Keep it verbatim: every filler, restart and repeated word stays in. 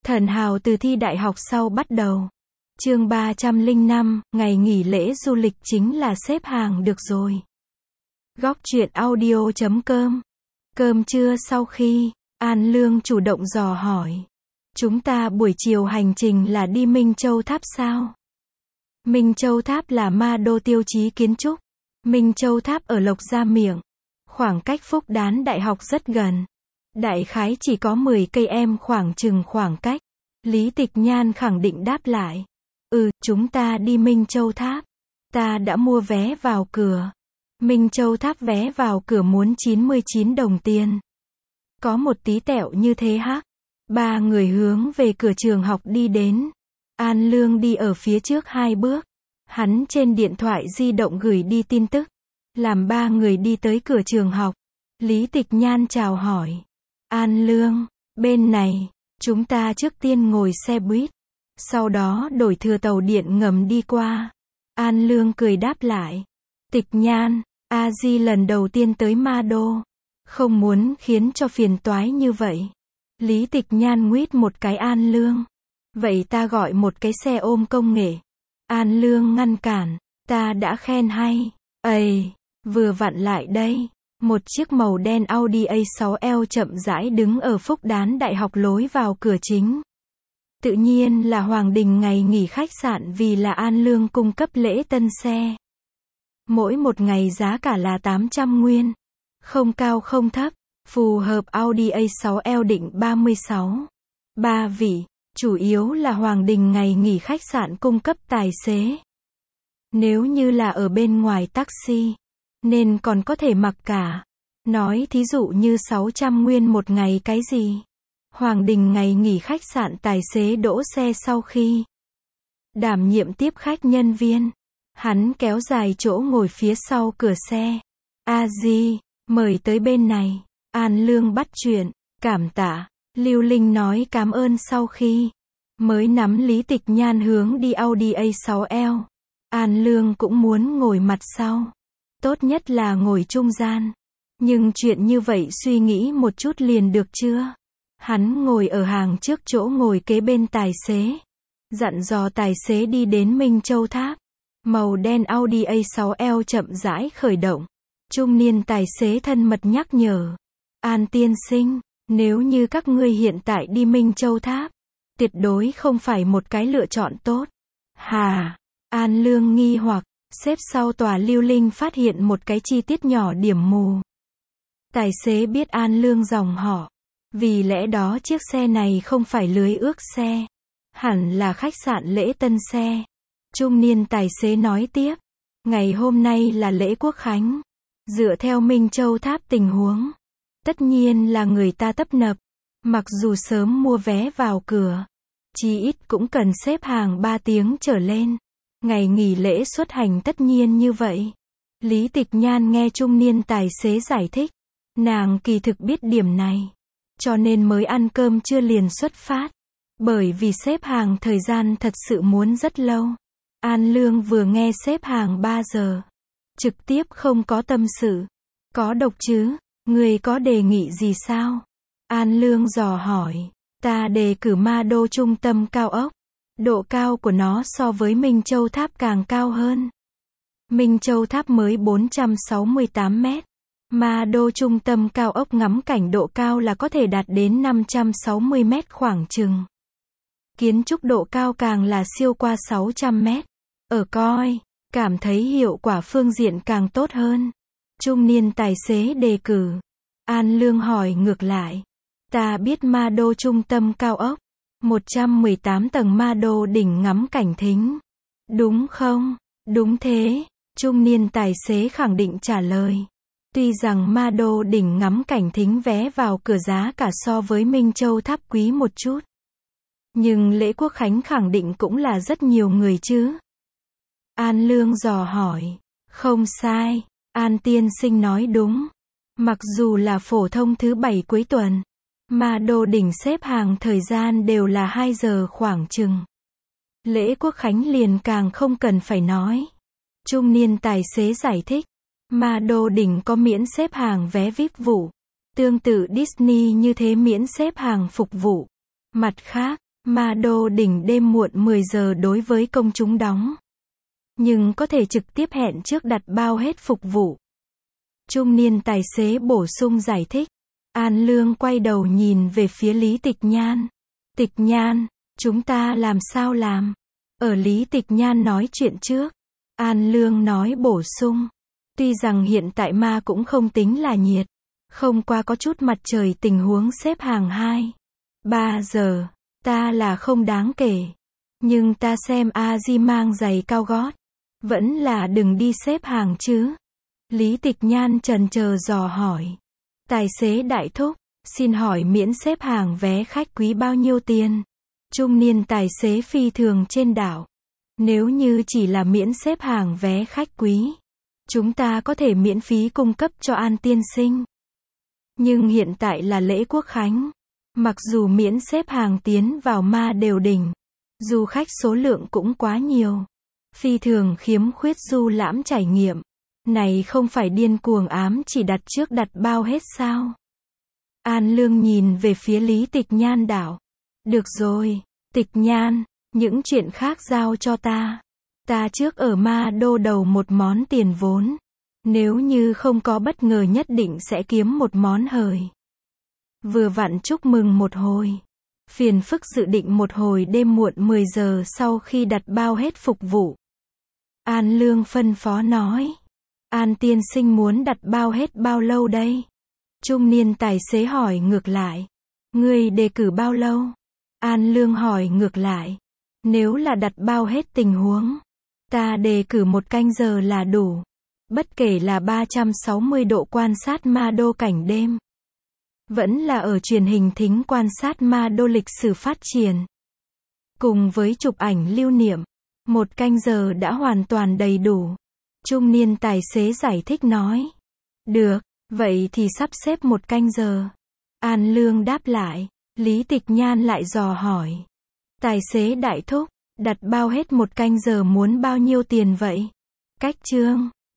Thần hào từ thi đại học sau bắt đầu. Chương ba trăm lẻ năm, ngày nghỉ lễ du lịch chính là xếp hàng được rồi. Góc truyện audio chấm com. Cơm trưa sau khi, An Lương chủ động dò hỏi. Chúng ta buổi chiều hành trình là đi Minh Châu Tháp sao? Minh Châu Tháp là ma đô tiêu chí kiến trúc. Minh Châu Tháp ở Lộc Gia Miệng. Khoảng cách Phúc Đán Đại học rất gần. Đại khái chỉ có mười cây em khoảng chừng khoảng cách. Lý Tịch Nhan khẳng định đáp lại. Ừ, chúng ta đi Minh Châu Tháp. Ta đã mua vé vào cửa. Minh Châu Tháp vé vào cửa muốn chín mươi chín đồng tiền. Có một tí tẹo như thế hắc. Ba người hướng về cửa trường học đi đến. An Lương đi ở phía trước hai bước. Hắn trên điện thoại di động gửi đi tin tức. Làm ba người đi tới cửa trường học. Lý Tịch Nhan chào hỏi. An Lương, bên này, chúng ta trước tiên ngồi xe buýt. Sau đó đổi thừa tàu điện ngầm đi qua. An Lương cười đáp lại. Tịch Nhan, A Di lần đầu tiên tới Ma Đô. Không muốn khiến cho phiền toái như vậy. Lý Tịch Nhan nguyết một cái An Lương. Vậy ta gọi một cái xe ôm công nghệ. An Lương ngăn cản. Ta đã khen hay. Ây, vừa vặn lại đây. Một chiếc màu đen Audi A sáu L chậm rãi đứng ở Phúc Đán Đại học lối vào cửa chính. Tự nhiên là Hoàng Đình ngày nghỉ khách sạn vì là An Lương cung cấp lễ tân xe. Mỗi một ngày giá cả là tám trăm nguyên. Không cao không thấp. Phù hợp Audi A sáu L định ba mươi sáu. Ba vị. Chủ yếu là Hoàng Đình ngày nghỉ khách sạn cung cấp tài xế. Nếu như là ở bên ngoài taxi, nên còn có thể mặc cả. Nói thí dụ như sáu trăm nguyên một ngày cái gì. Hoàng Đình ngày nghỉ khách sạn tài xế đỗ xe sau khi đảm nhiệm tiếp khách nhân viên. Hắn kéo dài chỗ ngồi phía sau cửa xe. A Di, mời tới bên này. An Lương bắt chuyện. Cảm tạ. Lưu Linh nói cảm ơn sau khi mới nắm Lý Tịch Nhan hướng đi Audi A sáu L. An Lương cũng muốn ngồi mặt sau. Tốt nhất là ngồi trung gian. Nhưng chuyện như vậy suy nghĩ một chút liền được chưa? Hắn ngồi ở hàng trước chỗ ngồi kế bên tài xế. Dặn dò tài xế đi đến Minh Châu Tháp. Màu đen Audi A sáu L chậm rãi khởi động. Trung niên tài xế thân mật nhắc nhở. An tiên sinh, nếu như các ngươi hiện tại đi Minh Châu Tháp, tuyệt đối không phải một cái lựa chọn tốt. Hà, An Lương nghi hoặc, xếp sau tòa Lưu Linh phát hiện một cái chi tiết nhỏ điểm mù. Tài xế biết An Lương dòng họ. Vì lẽ đó chiếc xe này không phải lưới ước xe. Hẳn là khách sạn lễ tân xe. Trung niên tài xế nói tiếp. Ngày hôm nay là lễ Quốc Khánh. Dựa theo Minh Châu Tháp tình huống. Tất nhiên là người ta tấp nập. Mặc dù sớm mua vé vào cửa. Chí ít cũng cần xếp hàng ba tiếng trở lên. Ngày nghỉ lễ xuất hành tất nhiên như vậy. Lý Tịch Nhan nghe trung niên tài xế giải thích. Nàng kỳ thực biết điểm này. Cho nên mới ăn cơm trưa liền xuất phát. Bởi vì xếp hàng thời gian thật sự muốn rất lâu. An Lương vừa nghe xếp hàng ba giờ. Trực tiếp không có tâm sự. Có độc chứ? Người có đề nghị gì sao? An Lương dò hỏi. Ta đề cử Ma Đô trung tâm cao ốc. Độ cao của nó so với Minh Châu Tháp càng cao hơn. Minh Châu Tháp mới bốn trăm sáu mươi tám mét. Ma Đô trung tâm cao ốc ngắm cảnh độ cao là có thể đạt đến năm trăm sáu mươi mét khoảng chừng. Kiến trúc độ cao càng là siêu qua sáu trăm mét. Ở coi, cảm thấy hiệu quả phương diện càng tốt hơn. Trung niên tài xế đề cử. An Lương hỏi ngược lại. Ta biết Ma Đô trung tâm cao ốc. một trăm mười tám tầng Ma Đô đỉnh ngắm cảnh thính. Đúng không? Đúng thế. Trung niên tài xế khẳng định trả lời. Tuy rằng Ma Đô đỉnh ngắm cảnh thính vé vào cửa giá cả so với Minh Châu Tháp quý một chút. Nhưng lễ Quốc Khánh khẳng định cũng là rất nhiều người chứ. An Lương dò hỏi. Không sai. An tiên sinh nói đúng. Mặc dù là phổ thông thứ bảy cuối tuần. Ma Đô đỉnh xếp hàng thời gian đều là hai giờ khoảng chừng. Lễ Quốc Khánh liền càng không cần phải nói. Trung niên tài xế giải thích. Ma Đô đỉnh có miễn xếp hàng vé vi ai pi vụ. Tương tự Disney như thế miễn xếp hàng phục vụ. Mặt khác, Ma Đô đỉnh đêm muộn mười giờ đối với công chúng đóng. Nhưng có thể trực tiếp hẹn trước đặt bao hết phục vụ. Trung niên tài xế bổ sung giải thích. An Lương quay đầu nhìn về phía Lý Tịch Nhan. Tịch Nhan, chúng ta làm sao làm? Ở Lý Tịch Nhan nói chuyện trước. An Lương nói bổ sung. Tuy rằng hiện tại ma cũng không tính là nhiệt. Không qua có chút mặt trời tình huống xếp hàng hai, ba giờ. Ta là không đáng kể. Nhưng ta xem A Di mang giày cao gót. Vẫn là đừng đi xếp hàng chứ. Lý Tịch Nhan chần chờ dò hỏi. Tài xế đại thúc, xin hỏi miễn xếp hàng vé khách quý bao nhiêu tiền? Trung niên tài xế phi thường trên đảo. Nếu như chỉ là miễn xếp hàng vé khách quý, chúng ta có thể miễn phí cung cấp cho An tiên sinh. Nhưng hiện tại là lễ quốc khánh. Mặc dù miễn xếp hàng tiến vào Ma Đều đỉnh, du khách số lượng cũng quá nhiều. Phi thường khiếm khuyết du lãm trải nghiệm. Này không phải điên cuồng ám chỉ đặt trước đặt bao hết sao? An Lương nhìn về phía Lý Tịch Nhan đảo. Được rồi, Tịch Nhan, những chuyện khác giao cho ta. Ta trước ở Ma Đô đầu một món tiền vốn. Nếu như không có bất ngờ nhất định sẽ kiếm một món hời. Vừa vặn chúc mừng một hồi. Phiền phức dự định một hồi đêm muộn mười giờ sau khi đặt bao hết phục vụ. An Lương phân phó nói. An tiên sinh muốn đặt bao hết bao lâu đây? Trung niên tài xế hỏi ngược lại. Ngươi đề cử bao lâu? An Lương hỏi ngược lại. Nếu là đặt bao hết tình huống, ta đề cử một canh giờ là đủ. Bất kể là ba trăm sáu mươi độ quan sát Ma Đô cảnh đêm, vẫn là ở truyền hình thính quan sát Ma Đô lịch sử phát triển, cùng với chụp ảnh lưu niệm, một canh giờ đã hoàn toàn đầy đủ. Trung niên tài xế giải thích nói. Được, vậy thì sắp xếp một canh giờ. An Lương đáp lại. Lý Tịch Nhan lại dò hỏi. Tài xế đại thúc, đặt bao hết một canh giờ muốn bao nhiêu tiền vậy? Cách trương.